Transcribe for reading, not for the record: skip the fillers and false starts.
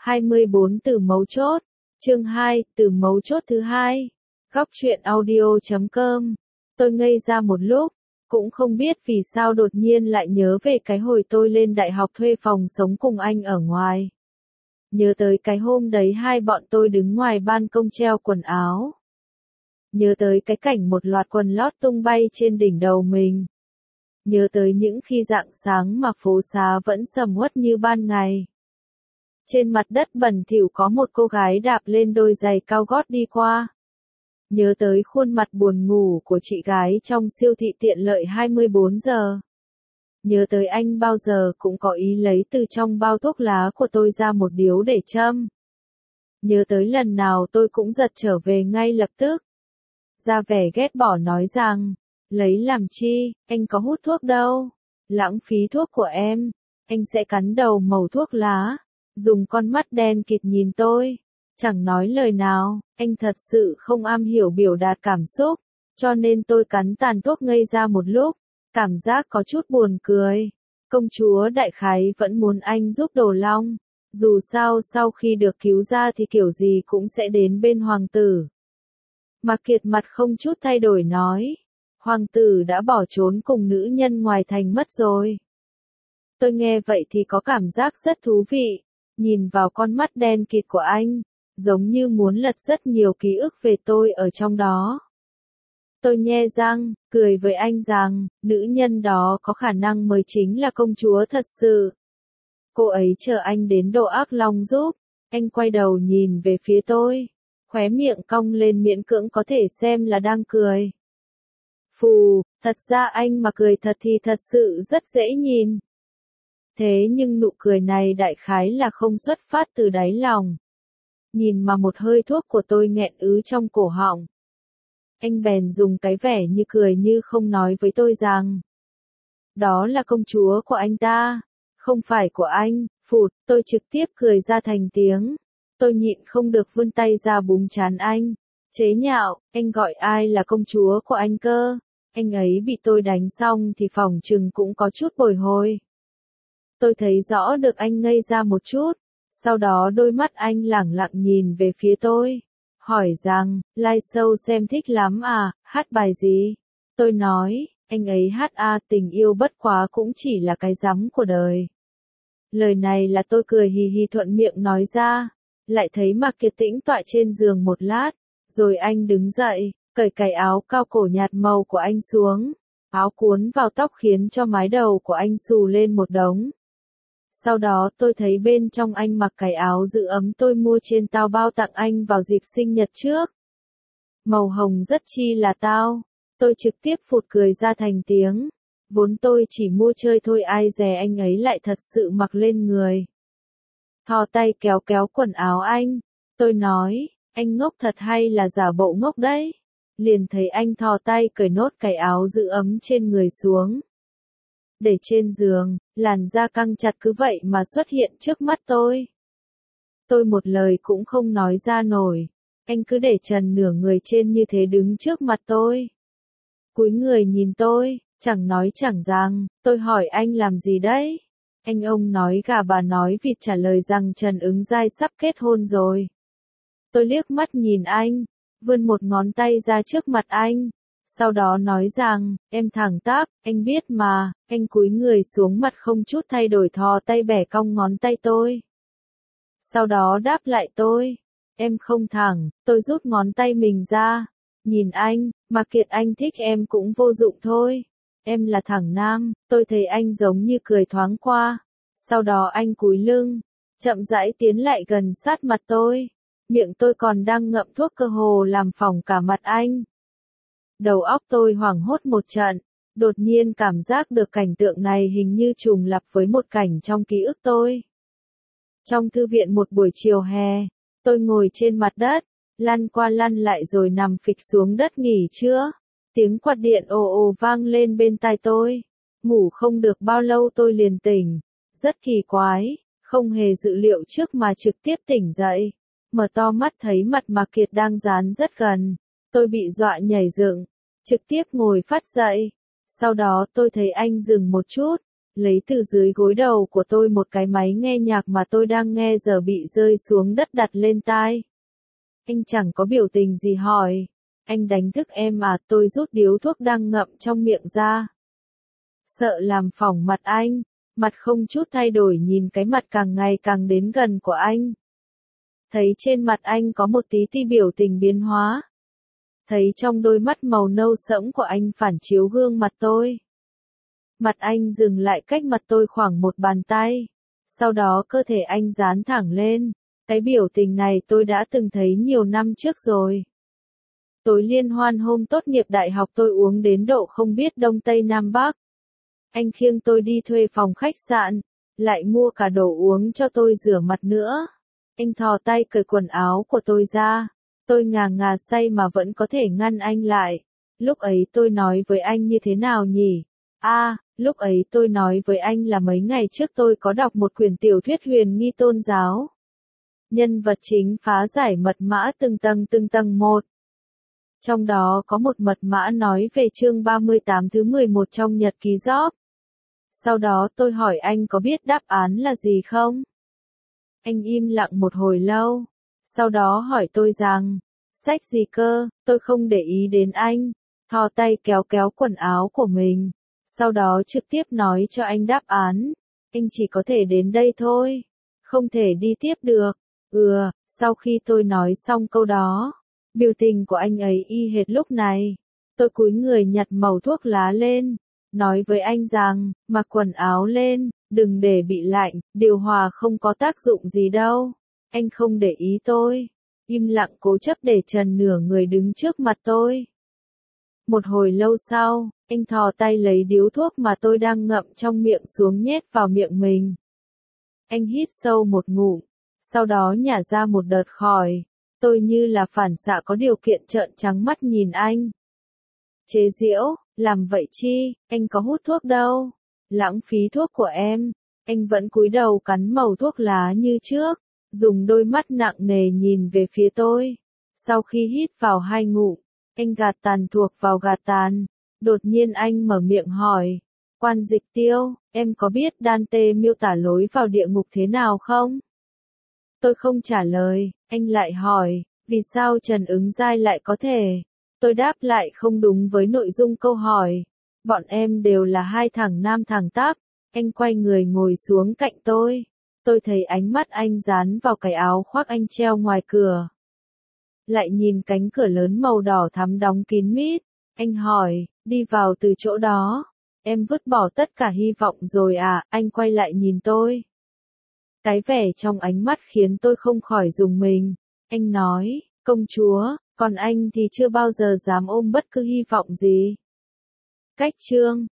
24 từ mấu chốt. Chương 2, từ mấu chốt thứ hai. Góc truyện audio.com. Tôi ngây ra một lúc, cũng không biết vì sao đột nhiên lại nhớ về cái hồi tôi lên đại học thuê phòng sống cùng anh ở ngoài. Nhớ tới cái hôm đấy hai bọn tôi đứng ngoài ban công treo quần áo. Nhớ tới cái cảnh một loạt quần lót tung bay trên đỉnh đầu mình. Nhớ tới những khi rạng sáng mà phố xá vẫn sầm uất như ban ngày. Trên mặt đất bẩn thỉu có một cô gái đạp lên đôi giày cao gót đi qua. Nhớ tới khuôn mặt buồn ngủ của chị gái trong siêu thị tiện lợi 24 giờ. Nhớ tới anh bao giờ cũng có ý lấy từ trong bao thuốc lá của tôi ra một điếu để châm. Nhớ tới lần nào tôi cũng giật trở về ngay lập tức. Ra vẻ ghét bỏ nói rằng, lấy làm chi, anh có hút thuốc đâu. Lãng phí thuốc của em, anh sẽ cắn đầu mẩu thuốc lá. Dùng con mắt đen kịt nhìn tôi. Chẳng nói lời nào, anh thật sự không am hiểu biểu đạt cảm xúc. Cho nên tôi cắn tàn thuốc ngây ra một lúc. Cảm giác có chút buồn cười. Công chúa đại khái vẫn muốn anh giúp Đồ Long. Dù sao sau khi được cứu ra thì kiểu gì cũng sẽ đến bên hoàng tử. Mạc Kiệt mặt không chút thay đổi nói. Hoàng tử đã bỏ trốn cùng nữ nhân ngoài thành mất rồi. Tôi nghe vậy thì có cảm giác rất thú vị. Nhìn vào con mắt đen kịt của anh, giống như muốn lật rất nhiều ký ức về tôi ở trong đó. Tôi nhe răng, cười với anh rằng, nữ nhân đó có khả năng mới chính là công chúa thật sự. Cô ấy chờ anh đến Độ Ác Long giúp. Anh quay đầu nhìn về phía tôi, khóe miệng cong lên miễn cưỡng có thể xem là đang cười. Phù, thật ra anh mà cười thật thì thật sự rất dễ nhìn. Thế nhưng nụ cười này đại khái là không xuất phát từ đáy lòng. Nhìn mà một hơi thuốc của tôi nghẹn ứ trong cổ họng. Anh bèn dùng cái vẻ như cười như không nói với tôi rằng. Đó là công chúa của anh ta, không phải của anh. Phụt, tôi trực tiếp cười ra thành tiếng. Tôi nhịn không được vươn tay ra búng trán anh. Chế nhạo, anh gọi ai là công chúa của anh cơ? Anh ấy bị tôi đánh xong thì phỏng chừng cũng có chút bồi hồi. Tôi thấy rõ được anh ngây ra một chút, sau đó đôi mắt anh lẳng lặng nhìn về phía tôi, hỏi rằng, live show xem thích lắm à, hát bài gì? Tôi nói, anh ấy hát tình yêu bất quá cũng chỉ là cái rắm của đời. Lời này là tôi cười hì hì thuận miệng nói ra, lại thấy Mạc Kiệt tĩnh tọa trên giường một lát, rồi anh đứng dậy, cởi cái áo cao cổ nhạt màu của anh xuống, áo cuốn vào tóc khiến cho mái đầu của anh xù lên một đống. Sau đó tôi thấy bên trong anh mặc cái áo giữ ấm tôi mua trên tao bao tặng anh vào dịp sinh nhật trước. Màu hồng rất chi là tao. Tôi trực tiếp phụt cười ra thành tiếng. Vốn tôi chỉ mua chơi thôi ai dè anh ấy lại thật sự mặc lên người. Thò tay kéo kéo quần áo anh. Tôi nói, anh ngốc thật hay là giả bộ ngốc đấy? Liền thấy anh thò tay cởi nốt cái áo giữ ấm trên người xuống. Để trên giường, làn da căng chặt cứ vậy mà xuất hiện trước mắt tôi. Tôi một lời cũng không nói ra nổi. Anh cứ để trần nửa người trên như thế đứng trước mặt tôi. Cúi người nhìn tôi, chẳng nói chẳng rằng, tôi hỏi anh làm gì đấy? Anh ông nói gà bà nói vịt trả lời rằng Trần Ứng Giai sắp kết hôn rồi. Tôi liếc mắt nhìn anh, vươn một ngón tay ra trước mặt anh. Sau đó nói rằng, em thẳng tắp, anh biết mà, anh cúi người xuống mặt không chút thay đổi thò tay bẻ cong ngón tay tôi. Sau đó đáp lại tôi, em không thẳng, tôi rút ngón tay mình ra, nhìn anh, Mạc Kiệt anh thích em cũng vô dụng thôi, em là thẳng nam, tôi thấy anh giống như cười thoáng qua, sau đó anh cúi lưng, chậm rãi tiến lại gần sát mặt tôi, miệng tôi còn đang ngậm thuốc cơ hồ làm phỏng cả mặt anh. Đầu óc tôi hoảng hốt một trận, đột nhiên cảm giác được cảnh tượng này hình như trùng lặp với một cảnh trong ký ức tôi. Trong thư viện một buổi chiều hè, tôi ngồi trên mặt đất, lăn qua lăn lại rồi nằm phịch xuống đất nghỉ trưa. Tiếng quạt điện ồ ồ vang lên bên tai tôi. Ngủ không được bao lâu tôi liền tỉnh. Rất kỳ quái, không hề dự liệu trước mà trực tiếp tỉnh dậy. Mở to mắt thấy mặt Mạc Kiệt đang dán rất gần. Tôi bị dọa nhảy dựng, trực tiếp ngồi phát dậy. Sau đó tôi thấy anh dừng một chút, lấy từ dưới gối đầu của tôi một cái máy nghe nhạc mà tôi đang nghe giờ bị rơi xuống đất đặt lên tai. Anh chẳng có biểu tình gì hỏi. Anh đánh thức em à? Tôi rút điếu thuốc đang ngậm trong miệng ra. Sợ làm phỏng mặt anh, mặt không chút thay đổi nhìn cái mặt càng ngày càng đến gần của anh. Thấy trên mặt anh có một tí ti biểu tình biến hóa. Thấy trong đôi mắt màu nâu sẫm của anh phản chiếu gương mặt tôi. Mặt anh dừng lại cách mặt tôi khoảng một bàn tay. Sau đó cơ thể anh dán thẳng lên. Cái biểu tình này tôi đã từng thấy nhiều năm trước rồi. Tối liên hoan hôm tốt nghiệp đại học tôi uống đến độ không biết Đông Tây Nam Bắc. Anh khiêng tôi đi thuê phòng khách sạn, lại mua cả đồ uống cho tôi rửa mặt nữa. Anh thò tay cởi quần áo của tôi ra. Tôi ngà ngà say mà vẫn có thể ngăn anh lại. Lúc ấy tôi nói với anh như thế nào nhỉ? Lúc ấy tôi nói với anh là mấy ngày trước tôi có đọc một quyển tiểu thuyết huyền nghi tôn giáo. Nhân vật chính phá giải mật mã từng tầng một. Trong đó có một mật mã nói về chương 38 thứ 11 trong nhật ký Job. Sau đó tôi hỏi anh có biết đáp án là gì không? Anh im lặng một hồi lâu. Sau đó hỏi tôi rằng, sách gì cơ? Tôi không để ý đến anh. Thò tay kéo quần áo của mình. Sau đó trực tiếp nói cho anh đáp án. Anh chỉ có thể đến đây thôi. Không thể đi tiếp được. Sau khi tôi nói xong câu đó, biểu tình của anh ấy y hệt lúc này. Tôi cúi người nhặt mẩu thuốc lá lên. Nói với anh rằng, mặc quần áo lên, đừng để bị lạnh, điều hòa không có tác dụng gì đâu. Anh không để ý tôi. Im lặng cố chấp để trần nửa người đứng trước mặt tôi. Một hồi lâu sau, anh thò tay lấy điếu thuốc mà tôi đang ngậm trong miệng xuống nhét vào miệng mình. Anh hít sâu một ngụm, sau đó nhả ra một đợt khói. Tôi như là phản xạ có điều kiện trợn trắng mắt nhìn anh. Chế giễu, làm vậy chi, anh có hút thuốc đâu. Lãng phí thuốc của em. Anh vẫn cúi đầu cắn mẩu thuốc lá như trước, dùng đôi mắt nặng nề nhìn về phía tôi. Sau khi hít vào 2 ngụm, anh gạt tàn thuộc vào gạt tàn. Đột nhiên anh mở miệng hỏi, Quan Dịch Tiêu, em có biết Dante miêu tả lối vào địa ngục thế nào không? Tôi không trả lời, anh lại hỏi, vì sao Trần Ứng Giai lại có thể? Tôi đáp lại không đúng với nội dung câu hỏi. Bọn em đều là hai thằng nam thằng táp. Anh quay người ngồi xuống cạnh tôi. Tôi thấy ánh mắt anh dán vào cái áo khoác anh treo ngoài cửa. Lại nhìn cánh cửa lớn màu đỏ thắm đóng kín mít. Anh hỏi, đi vào từ chỗ đó. Em vứt bỏ tất cả hy vọng rồi à? Anh quay lại nhìn tôi. Cái vẻ trong ánh mắt khiến tôi không khỏi rùng mình. Anh nói, công chúa, còn anh thì chưa bao giờ dám ôm bất cứ hy vọng gì. Cách chương